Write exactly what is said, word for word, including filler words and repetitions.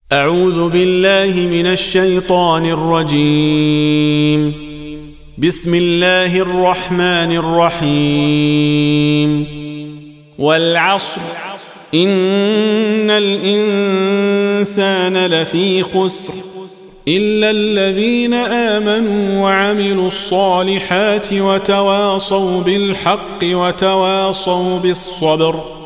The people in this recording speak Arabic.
أعوذ بالله من الشيطان الرجيم. بسم الله الرحمن الرحيم. والعصر إن الإنسان لفي خسر إلا الذين آمنوا وعملوا الصالحات وتواصوا بالحق وتواصوا بالصبر.